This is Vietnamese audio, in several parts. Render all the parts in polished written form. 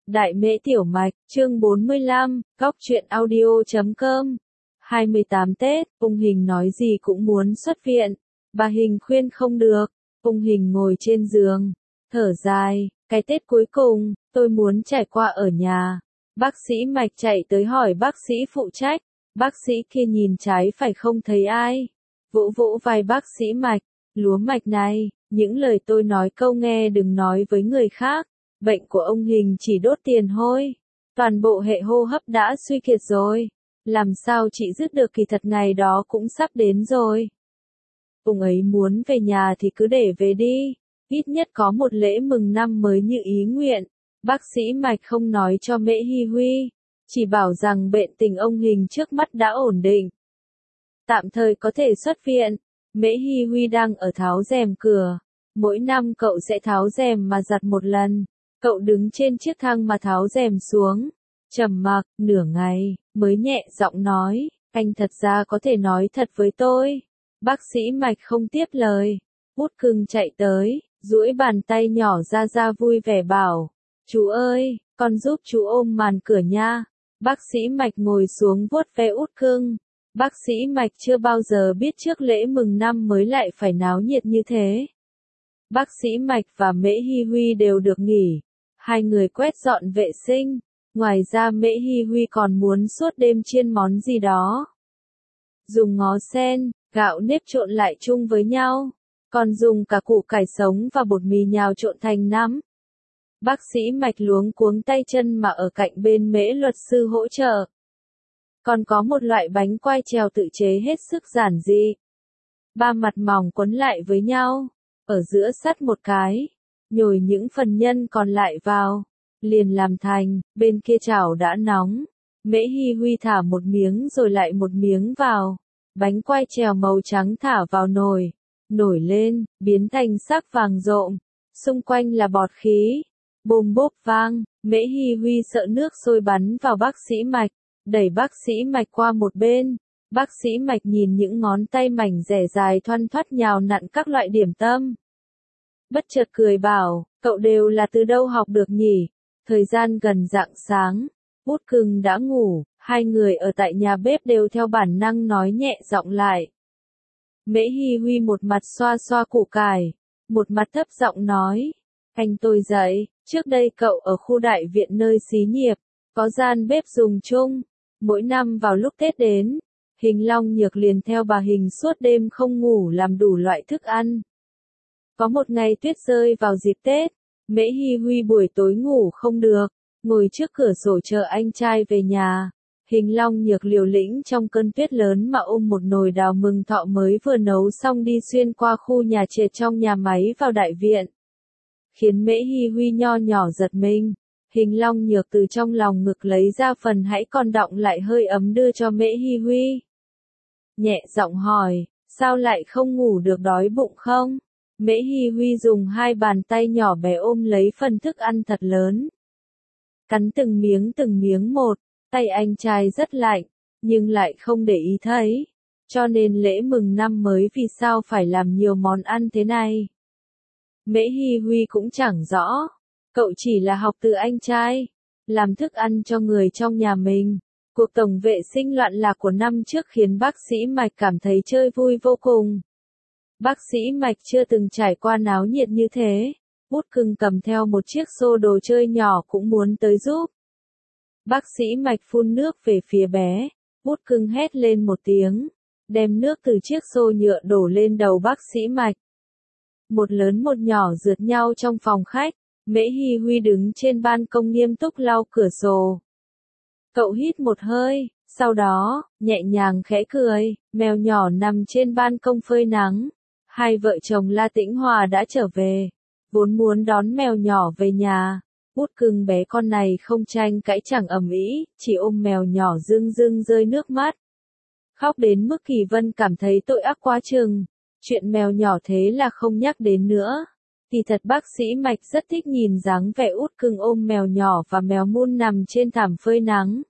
Đại Mễ Tiểu Mạch, chương 45, Góc truyện audio.com. 28 Tết, ung hình nói gì cũng muốn xuất viện. Bà Hình khuyên không được. Ung hình ngồi trên giường, thở dài, cái Tết cuối cùng, tôi muốn trải qua ở nhà. Bác sĩ Mạch chạy tới hỏi bác sĩ phụ trách. Bác sĩ kia nhìn trái phải không thấy ai. Vỗ vỗ vai bác sĩ Mạch, lúa mạch này, những lời tôi nói câu nghe đừng nói với người khác. Bệnh của ông Hình chỉ đốt tiền thôi. Toàn bộ hệ hô hấp đã suy kiệt rồi. Làm sao chị dứt được, kỳ thật ngày đó cũng sắp đến rồi. Ông ấy muốn về nhà thì cứ để về đi. Ít nhất có một lễ mừng năm mới như ý nguyện. Bác sĩ Mạch không nói cho Mễ Hi Huy. Chỉ bảo rằng bệnh tình ông Hình trước mắt đã ổn định. Tạm thời có thể xuất viện. Mễ Hi Huy đang ở tháo rèm cửa. Mỗi năm cậu sẽ tháo rèm mà giặt một lần. Cậu đứng trên chiếc thang mà tháo rèm xuống. Trầm mặc, nửa ngày, mới nhẹ giọng nói, anh thật ra có thể nói thật với tôi. Bác sĩ Mạch không tiếp lời. Út Cưng chạy tới, duỗi bàn tay nhỏ ra vui vẻ bảo. Chú ơi, con giúp chú ôm màn cửa nha. Bác sĩ Mạch ngồi xuống vuốt ve Út Cưng. Bác sĩ Mạch chưa bao giờ biết trước lễ mừng năm mới lại phải náo nhiệt như thế. Bác sĩ Mạch và Mễ Hi Huy đều được nghỉ. Hai người quét dọn vệ sinh. Ngoài ra Mễ Hi Huy còn muốn suốt đêm chiên món gì đó. Dùng ngó sen, gạo nếp trộn lại chung với nhau. Còn dùng cả củ cải sống và bột mì nhào trộn thành nắm. Bác sĩ Mạch luống cuống tay chân mà ở cạnh bên Mễ luật sư hỗ trợ. Còn có một loại bánh quai trèo tự chế hết sức giản dị. Ba mặt mỏng quấn lại với nhau. Ở giữa sắt một cái. Nhồi những phần nhân còn lại vào. Liền làm thành, bên kia chảo đã nóng. Mễ Hi Huy thả một miếng rồi lại một miếng vào. Bánh quai trèo màu trắng thả vào nồi. Nổi lên, biến thành sắc vàng rộm. Xung quanh là bọt khí. Bôm bốp vang, Mễ Hi Huy sợ nước sôi bắn vào bác sĩ Mạch. Đẩy bác sĩ Mạch qua một bên. Bác sĩ Mạch nhìn những ngón tay mảnh dẻ dài thoăn thoắt nhào nặn các loại điểm tâm. Bất chợt cười bảo, cậu đều là từ đâu học được nhỉ? Thời gian gần rạng sáng, Út Cưng đã ngủ, hai người ở tại nhà bếp đều theo bản năng nói nhẹ giọng lại. Mễ Hi Huy một mặt xoa xoa củ cải, một mặt thấp giọng nói, anh tôi dậy, trước đây cậu ở khu đại viện nơi xí nghiệp, có gian bếp dùng chung, mỗi năm vào lúc Tết đến, Hình Long Nhược liền theo bà Hình suốt đêm không ngủ làm đủ loại thức ăn. Có một ngày tuyết rơi vào dịp Tết, Mễ Hi Huy buổi tối ngủ không được, ngồi trước cửa sổ chờ anh trai về nhà. Hình Long Nhược liều lĩnh trong cơn tuyết lớn mà ôm một nồi đào mừng thọ mới vừa nấu xong đi xuyên qua khu nhà trệt trong nhà máy vào đại viện. Khiến Mễ Hi Huy nho nhỏ giật mình. Hình Long Nhược từ trong lòng ngực lấy ra phần hãy còn đọng lại hơi ấm đưa cho Mễ Hi Huy. Nhẹ giọng hỏi, sao lại không ngủ được, đói bụng không? Mễ Hi Huy dùng hai bàn tay nhỏ bé ôm lấy phần thức ăn thật lớn. Cắn từng miếng một, tay anh trai rất lạnh, nhưng lại không để ý thấy. Cho nên lễ mừng năm mới vì sao phải làm nhiều món ăn thế này. Mễ Hi Huy cũng chẳng rõ, cậu chỉ là học từ anh trai, làm thức ăn cho người trong nhà mình. Cuộc tổng vệ sinh loạn lạc của năm trước khiến bác sĩ Mạch cảm thấy chơi vui vô cùng. Bác sĩ Mạch chưa từng trải qua náo nhiệt như thế. Út Cưng cầm theo một chiếc xô đồ chơi nhỏ cũng muốn tới giúp. Bác sĩ Mạch phun nước về phía bé. Út Cưng hét lên một tiếng, đem nước từ chiếc xô nhựa đổ lên đầu bác sĩ Mạch. Một lớn một nhỏ rượt nhau trong phòng khách. Mễ Hi Huy đứng trên ban công nghiêm túc lau cửa sổ. Cậu hít một hơi, sau đó, nhẹ nhàng khẽ cười, mèo nhỏ nằm trên ban công phơi nắng. Hai vợ chồng La Tĩnh Hòa đã trở về, vốn muốn đón mèo nhỏ về nhà. Út Cưng bé con này không tranh cãi chẳng ầm ĩ, chỉ ôm mèo nhỏ rưng rưng rơi nước mắt. Khóc đến mức Kỳ Vân cảm thấy tội ác quá chừng. Chuyện mèo nhỏ thế là không nhắc đến nữa. Thì thật bác sĩ Mạch rất thích nhìn dáng vẻ Út Cưng ôm mèo nhỏ và mèo mun nằm trên thảm phơi nắng.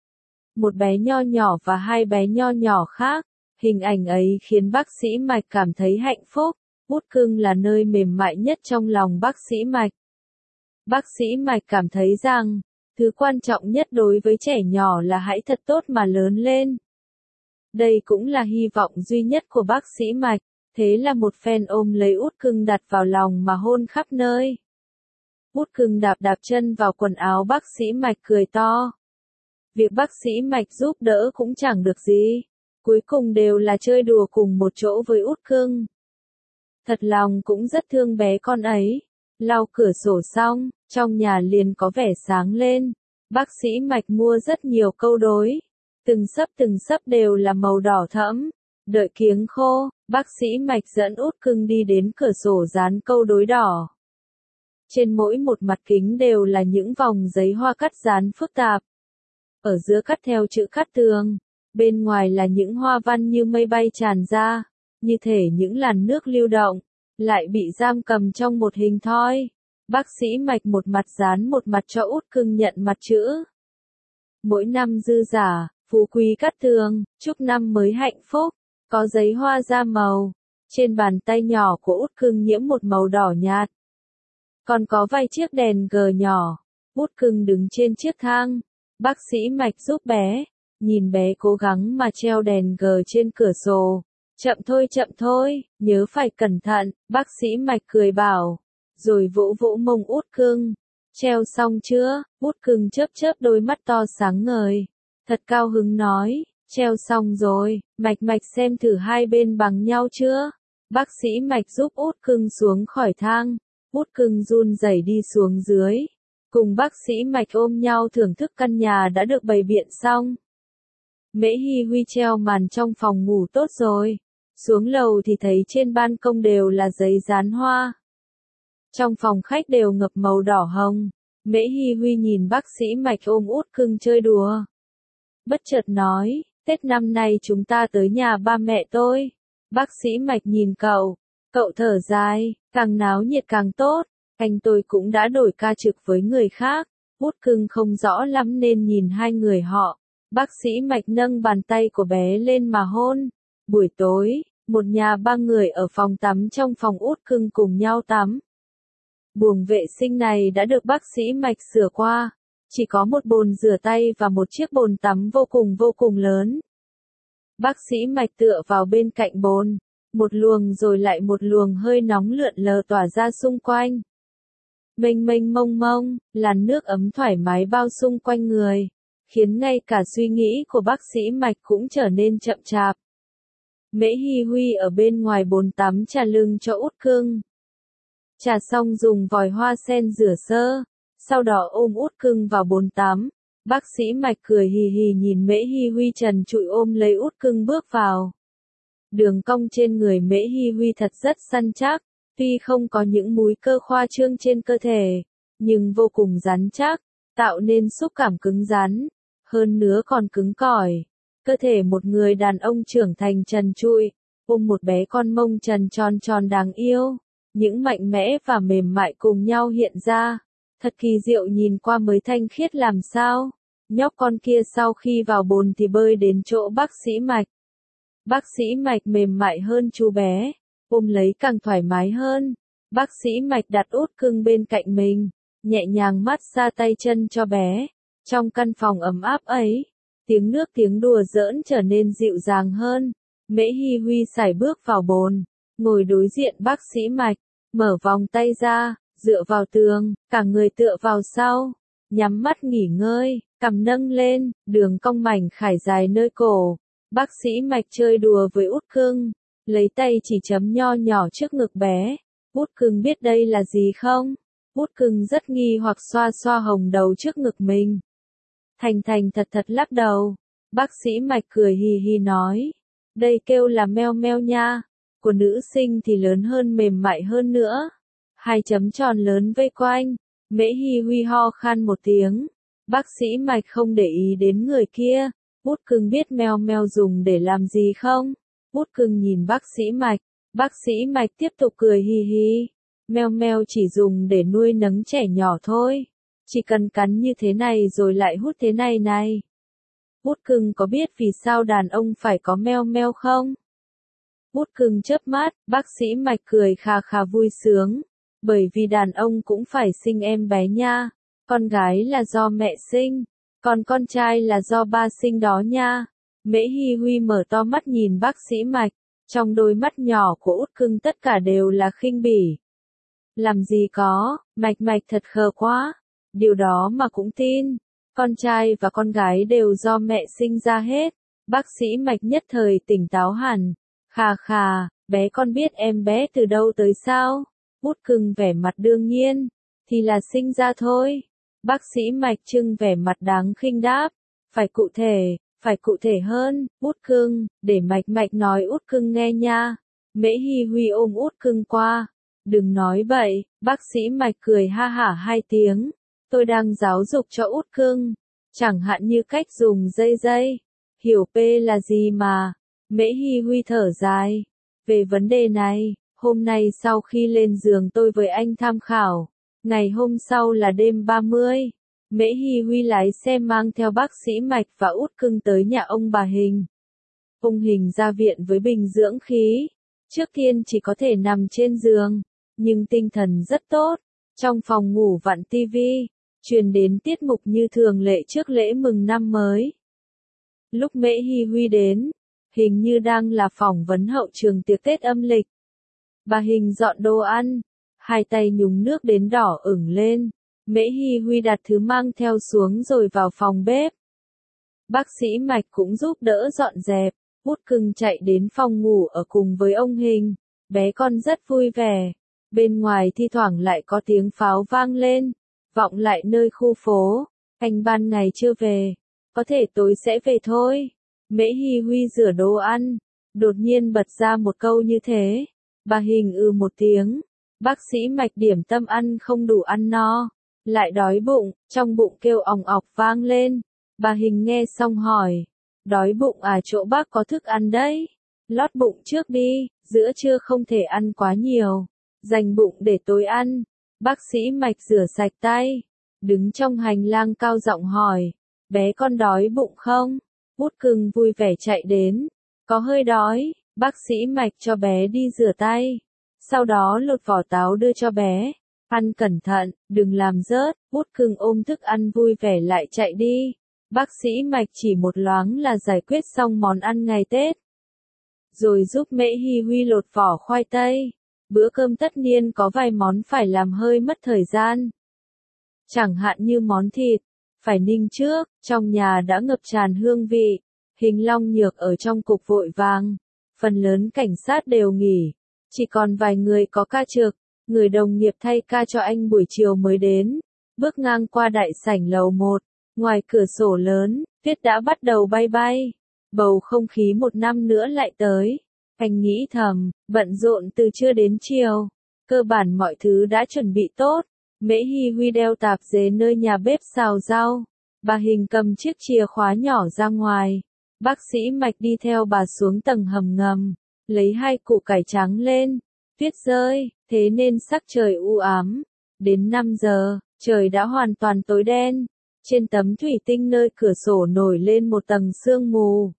Một bé nho nhỏ và hai bé nho nhỏ khác. Hình ảnh ấy khiến bác sĩ Mạch cảm thấy hạnh phúc. Út Cưng là nơi mềm mại nhất trong lòng bác sĩ Mạch. Bác sĩ Mạch cảm thấy rằng, Thứ quan trọng nhất đối với trẻ nhỏ là hãy thật tốt mà lớn lên. Đây cũng là hy vọng duy nhất của bác sĩ Mạch, thế là một phen ôm lấy út cưng đặt vào lòng mà hôn khắp nơi. Út cưng đạp đạp chân vào quần áo bác sĩ Mạch cười to. Việc bác sĩ Mạch giúp đỡ cũng chẳng được gì, cuối cùng đều là chơi đùa cùng một chỗ với út cưng. Thật lòng cũng rất thương bé con ấy. Lau cửa sổ xong, trong nhà liền có vẻ sáng lên. Bác sĩ Mạch mua rất nhiều câu đối. Từng sấp đều là màu đỏ thẫm. Đợi kiếng khô, bác sĩ Mạch dẫn út cưng đi đến cửa sổ dán câu đối đỏ. Trên mỗi một mặt kính đều là những vòng giấy hoa cắt dán phức tạp. Ở giữa cắt theo chữ cát tường, bên ngoài là những hoa văn như mây bay tràn ra, như thể những làn nước lưu động, lại bị giam cầm trong một hình thoi. Bác sĩ Mạch một mặt dán một mặt cho út cưng nhận mặt chữ. Mỗi năm dư giả, phú quý cát tường, chúc năm mới hạnh phúc, có giấy hoa da màu. Trên bàn tay nhỏ của út cưng nhiễm một màu đỏ nhạt. Còn có vài chiếc đèn gờ nhỏ. Út cưng đứng trên chiếc thang. Bác sĩ Mạch giúp bé. Nhìn bé cố gắng mà treo đèn gờ trên cửa sổ. Chậm thôi, nhớ phải cẩn thận, bác sĩ Mạch cười bảo. Rồi vỗ vỗ mông út cưng. Treo xong chưa? Út cưng chớp đôi mắt to sáng ngời. Thật cao hứng nói, treo xong rồi, Mạch xem thử hai bên bằng nhau chưa? Bác sĩ Mạch giúp út cưng xuống khỏi thang. Út cưng run rẩy đi xuống dưới. Cùng bác sĩ Mạch ôm nhau thưởng thức căn nhà đã được bày biện xong. Mễ Hi Huy treo màn trong phòng ngủ tốt rồi. Xuống lầu thì thấy trên ban công đều là giấy dán hoa. Trong phòng khách đều ngập màu đỏ hồng. Mễ Hi Huy nhìn bác sĩ Mạch ôm út cưng chơi đùa. Bất chợt nói, Tết năm nay chúng ta tới nhà ba mẹ tôi. Bác sĩ Mạch nhìn cậu. Cậu thở dài, càng náo nhiệt càng tốt. Anh tôi cũng đã đổi ca trực với người khác. Út cưng không rõ lắm nên nhìn hai người họ. Bác sĩ Mạch nâng bàn tay của bé lên mà hôn. Buổi tối, một nhà ba người ở phòng tắm trong phòng út cưng cùng nhau tắm. Buồng vệ sinh này đã được bác sĩ Mạch sửa qua. Chỉ có một bồn rửa tay và một chiếc bồn tắm vô cùng lớn. Bác sĩ Mạch tựa vào bên cạnh bồn. Một luồng rồi lại một luồng hơi nóng lượn lờ tỏa ra xung quanh. Mênh mông, làn nước ấm thoải mái bao xung quanh người, khiến ngay cả suy nghĩ của bác sĩ Mạch cũng trở nên chậm chạp. Mễ Hi Huy ở bên ngoài bồn tắm trà lưng cho út cưng. Trà xong dùng vòi hoa sen rửa sơ, sau đó ôm út cưng vào bồn tắm. Bác sĩ Mạch cười hì hì nhìn Mễ Hi Huy trần trụi ôm lấy út cưng bước vào. Đường cong trên người Mễ Hi Huy thật rất săn chắc, tuy không có những múi cơ khoa trương trên cơ thể, nhưng vô cùng rắn chắc, tạo nên xúc cảm cứng rắn, hơn nữa còn cứng cỏi. Cơ thể một người đàn ông trưởng thành trần trụi, ôm một bé con mông trần tròn đáng yêu, những mạnh mẽ và mềm mại cùng nhau hiện ra, thật kỳ diệu nhìn qua mới thanh khiết làm sao. Nhóc con kia sau khi vào bồn thì bơi đến chỗ bác sĩ Mạch. Bác sĩ Mạch mềm mại hơn chú bé, ôm lấy càng thoải mái hơn. Bác sĩ Mạch đặt út cưng bên cạnh mình, nhẹ nhàng massage tay chân cho bé. Trong căn phòng ấm áp ấy, tiếng nước tiếng đùa giỡn trở nên dịu dàng hơn. Mễ Hi Huy sải bước vào bồn, ngồi đối diện bác sĩ Mạch, mở vòng tay ra, dựa vào tường, cả người tựa vào sau, nhắm mắt nghỉ ngơi, cằm nâng lên, đường cong mảnh khải dài nơi cổ. Bác sĩ Mạch chơi đùa với út cưng, lấy tay chỉ chấm nho nhỏ trước ngực bé. Út cưng biết đây là gì không? Út cưng rất nghi hoặc xoa xoa hồng đầu trước ngực mình. Thành thật lắc đầu. Bác sĩ Mạch cười hì hì nói, đây kêu là meo meo nha, của nữ sinh thì lớn hơn mềm mại hơn nữa. Hai chấm tròn lớn vây quanh. Mễ Hi Huy ho khan một tiếng. Bác sĩ Mạch không để ý đến người kia. Út cưng biết meo meo dùng để làm gì không? Út cưng nhìn bác sĩ Mạch. Bác sĩ Mạch tiếp tục cười hì hì. Meo meo chỉ dùng để nuôi nấng trẻ nhỏ thôi. Chỉ cần cắn như thế này rồi lại hút thế này này. Út cưng có biết vì sao đàn ông phải có meo meo không? Út cưng chớp mắt, bác sĩ Mạch cười khà khà vui sướng. Bởi vì đàn ông cũng phải sinh em bé nha. Con gái là do mẹ sinh, còn con trai là do ba sinh đó nha. Mễ Hi Huy mở to mắt nhìn bác sĩ Mạch, trong đôi mắt nhỏ của Út Cưng tất cả đều là khinh bỉ. Làm gì có, Mạch thật khờ quá, điều đó mà cũng tin, con trai và con gái đều do mẹ sinh ra hết. Bác sĩ Mạch nhất thời tỉnh táo hẳn, khà khà, bé con biết em bé từ đâu tới sao? Út Cưng vẻ mặt đương nhiên, thì là sinh ra thôi. Bác sĩ Mạch trưng vẻ mặt đáng khinh đáp, phải cụ thể hơn, Út Cưng, để Mạch nói Út Cưng nghe nha. Mễ Hi Huy ôm Út Cưng qua, đừng nói bậy, bác sĩ Mạch cười ha hả 2 tiếng, tôi đang giáo dục cho Út Cưng, chẳng hạn như cách dùng dây, hiểu P là gì mà. Mễ Hi Huy thở dài, về vấn đề này, hôm nay sau khi lên giường tôi với anh tham khảo, ngày hôm sau là đêm 30. Mễ Hi Huy lái xe mang theo bác sĩ Mạch và Út Cưng tới nhà ông bà Hình. Ông Hình ra viện với bình dưỡng khí, trước tiên chỉ có thể nằm trên giường, nhưng tinh thần rất tốt. Trong phòng ngủ vặn tivi, truyền đến tiết mục như thường lệ trước lễ mừng năm mới. Lúc Mễ Hi Huy đến, hình như đang là phỏng vấn hậu trường tiệc Tết âm lịch. Bà Hình dọn đồ ăn, 2 tay nhúng nước đến đỏ ửng lên. Mễ Hi Huy đặt thứ mang theo xuống rồi vào phòng bếp. Bác sĩ Mạch cũng giúp đỡ dọn dẹp. Út Cưng chạy đến phòng ngủ ở cùng với ông Hình. Bé con rất vui vẻ. Bên ngoài thi thoảng lại có tiếng pháo vang lên, vọng lại nơi khu phố. Anh ban ngày chưa về, có thể tối sẽ về thôi. Mễ Hi Huy rửa đồ ăn, đột nhiên bật ra một câu như thế. Bà Hình một tiếng. Bác sĩ Mạch điểm tâm ăn không đủ ăn no, lại đói bụng, trong bụng kêu òng ọc vang lên. Bà Hình nghe xong hỏi, đói bụng à, chỗ bác có thức ăn đấy, lót bụng trước đi, giữa trưa không thể ăn quá nhiều, dành bụng để tối ăn. Bác sĩ Mạch rửa sạch tay, đứng trong hành lang cao giọng hỏi, bé con đói bụng không? Út Cưng vui vẻ chạy đến, có hơi đói. Bác sĩ Mạch cho bé đi rửa tay, sau đó lột vỏ táo đưa cho bé. Ăn cẩn thận, đừng làm rớt. Út Cưng ôm thức ăn vui vẻ lại chạy đi. Bác sĩ Mạch chỉ một loáng là giải quyết xong món ăn ngày Tết. Rồi giúp Mễ Hi Huy lột vỏ khoai tây. Bữa cơm tất niên có vài món phải làm hơi mất thời gian. Chẳng hạn như món thịt, phải ninh trước, trong nhà đã ngập tràn hương vị. Hình Long Nhược ở trong cục vội vàng. Phần lớn cảnh sát đều nghỉ, chỉ còn vài người có ca trực, người đồng nghiệp thay ca cho anh buổi chiều mới đến. Bước ngang qua đại sảnh lầu 1, ngoài cửa sổ lớn, tuyết đã bắt đầu bay. Bầu không khí một năm nữa lại tới. Anh nghĩ thầm, bận rộn từ trưa đến chiều. Cơ bản mọi thứ đã chuẩn bị tốt. Mễ Hi Huy đeo tạp dề nơi nhà bếp xào rau. Bà Hình cầm chiếc chìa khóa nhỏ ra ngoài. Bác sĩ Mạch đi theo bà xuống tầng hầm ngầm, lấy 2 củ cải trắng lên. Tuyết rơi, thế nên sắc trời u ám. Đến 5 giờ, trời đã hoàn toàn tối đen. Trên tấm thủy tinh nơi cửa sổ nổi lên một tầng sương mù.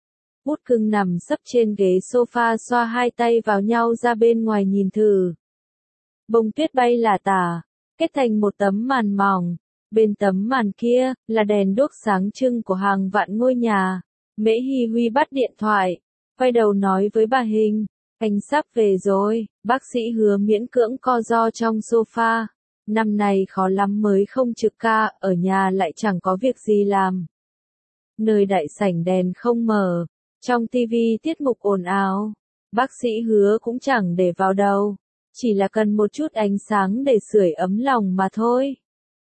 Út Cưng nằm sấp trên ghế sofa xoa 2 tay vào nhau ra bên ngoài nhìn thử. Bông tuyết bay lả tả, kết thành một tấm màn mỏng. Bên tấm màn kia, là đèn đuốc sáng trưng của hàng vạn ngôi nhà. Mễ Hi Huy bắt điện thoại, quay đầu nói với bà Hình, anh sắp về rồi. Bác sĩ Hứa miễn cưỡng co ro trong sofa. Năm này khó lắm mới không trực ca, ở nhà lại chẳng có việc gì làm. Nơi đại sảnh đèn không mở, trong tivi tiết mục ồn ào. Bác sĩ Hứa cũng chẳng để vào đầu, chỉ là cần một chút ánh sáng để sưởi ấm lòng mà thôi.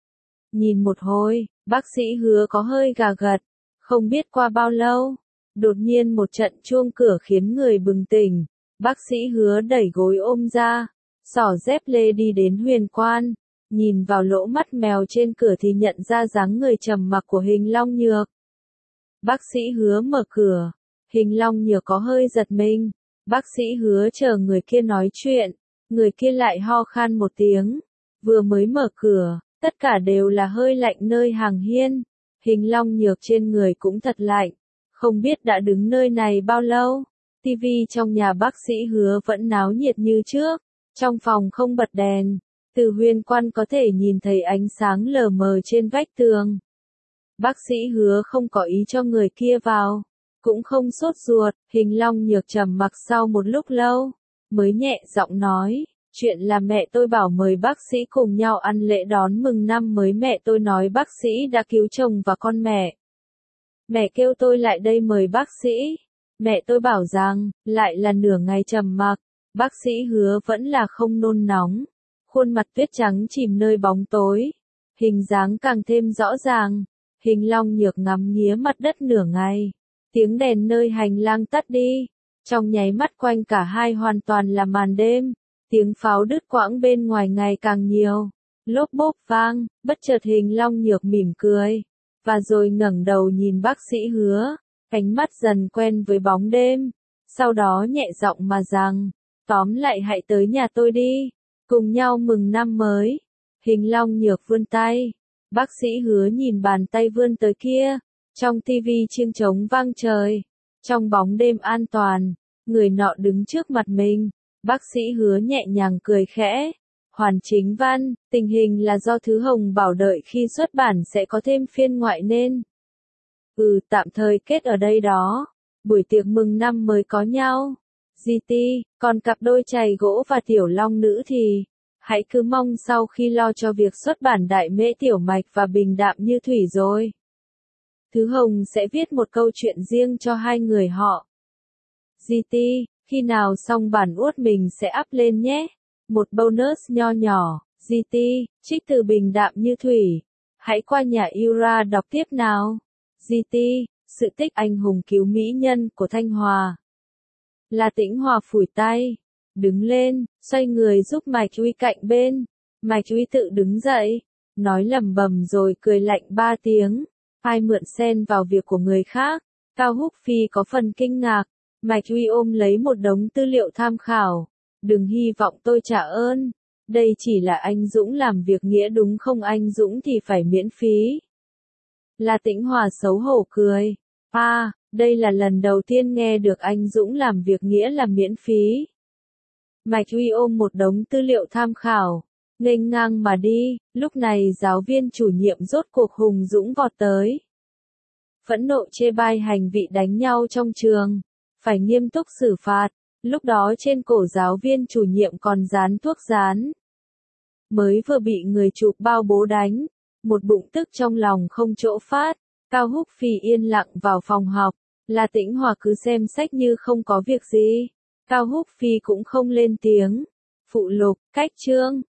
Nhìn một hồi, bác sĩ Hứa có hơi gà gật. Không biết qua bao lâu, đột nhiên một trận chuông cửa khiến người bừng tỉnh. Bác sĩ Hứa đẩy gối ôm ra, xỏ dép lê đi đến huyền quan, nhìn vào lỗ mắt mèo trên cửa thì nhận ra dáng người trầm mặc của Hình Long Nhược. Bác sĩ Hứa mở cửa, Hình Long Nhược có hơi giật mình. Bác sĩ Hứa chờ người kia nói chuyện, người kia lại ho khan một tiếng. Vừa mới mở cửa, tất cả đều là hơi lạnh nơi hàng hiên. Hình Long Nhược trên người cũng thật lạnh, không biết đã đứng nơi này bao lâu. Tivi trong nhà bác sĩ Hứa vẫn náo nhiệt như trước, trong phòng không bật đèn, Từ Huyên Quan có thể nhìn thấy ánh sáng lờ mờ trên vách tường. Bác sĩ Hứa không có ý cho người kia vào, cũng không sốt ruột. Hình Long Nhược trầm mặc sau một lúc lâu, mới nhẹ giọng nói, chuyện là mẹ tôi bảo mời bác sĩ cùng nhau ăn lễ đón mừng năm mới. Mẹ tôi nói bác sĩ đã cứu chồng và con mẹ. Mẹ kêu tôi lại đây mời bác sĩ. Mẹ tôi bảo rằng, lại là nửa ngày trầm mặc, bác sĩ Hứa vẫn là không nôn nóng. Khuôn mặt tuyết trắng chìm nơi bóng tối, hình dáng càng thêm rõ ràng. Hình Long Nhược ngắm nghía mặt đất nửa ngày, tiếng đèn nơi hành lang tắt đi, trong nháy mắt quanh cả hai hoàn toàn là màn đêm, tiếng pháo đứt quãng bên ngoài ngày càng nhiều, lốp bốp vang, bất chợt Hình Long Nhược mỉm cười, và rồi ngẩng đầu nhìn bác sĩ Hứa, ánh mắt dần quen với bóng đêm, sau đó nhẹ giọng mà rằng, tóm lại hãy tới nhà tôi đi, cùng nhau mừng năm mới. Hình Long Nhược vươn tay. Bác sĩ Hứa nhìn bàn tay vươn tới kia, trong tivi chiêng trống vang trời, trong bóng đêm an toàn, người nọ đứng trước mặt mình, bác sĩ Hứa nhẹ nhàng cười khẽ, Hoàn Chính Văn, tình hình là do Thứ Hồng bảo đợi khi xuất bản sẽ có thêm phiên ngoại nên. Tạm thời kết ở đây đó, buổi tiệc mừng năm mới có nhau, GT, còn cặp đôi chày gỗ và tiểu long nữ thì hãy cứ mong sau khi lo cho việc xuất bản Đại Mễ Tiểu Mạch và Bình Đạm Như Thủy rồi. Thứ Hồng sẽ viết một câu chuyện riêng cho hai người họ. GT, khi nào xong bản uất mình sẽ up lên nhé. Một bonus nho nhỏ, GT, trích từ Bình Đạm Như Thủy. Hãy qua nhà Yura đọc tiếp nào. GT, sự tích anh hùng cứu mỹ nhân của Thanh Hòa. La Tĩnh Hòa phủi tay, đứng lên, xoay người giúp Mạch Uy cạnh bên. Mạch Uy tự đứng dậy, nói lẩm bẩm rồi cười lạnh 3 tiếng. Ai mượn xen vào việc của người khác? Cao Húc Phi có phần kinh ngạc. Mạch Uy ôm lấy một đống tư liệu tham khảo. Đừng hy vọng tôi trả ơn. Đây chỉ là anh Dũng làm việc nghĩa đúng không? Anh Dũng thì phải miễn phí. La Tĩnh Hòa xấu hổ cười. Đây là lần đầu tiên nghe được anh Dũng làm việc nghĩa là miễn phí. Mạch Uy ôm một đống tư liệu tham khảo, nghênh ngang mà đi. Lúc này giáo viên chủ nhiệm rốt cuộc Hùng Dũng vọt tới. Phẫn nộ chê bai hành vi đánh nhau trong trường, phải nghiêm túc xử phạt. Lúc đó trên cổ giáo viên chủ nhiệm còn dán thuốc dán. Mới vừa bị người chụp bao bố đánh, một bụng tức trong lòng không chỗ phát. Cao Húc Phi yên lặng vào phòng học, La Tĩnh Hòa cứ xem sách như không có việc gì. Cao Húc Phi cũng không lên tiếng. Phụ lục, cách chương.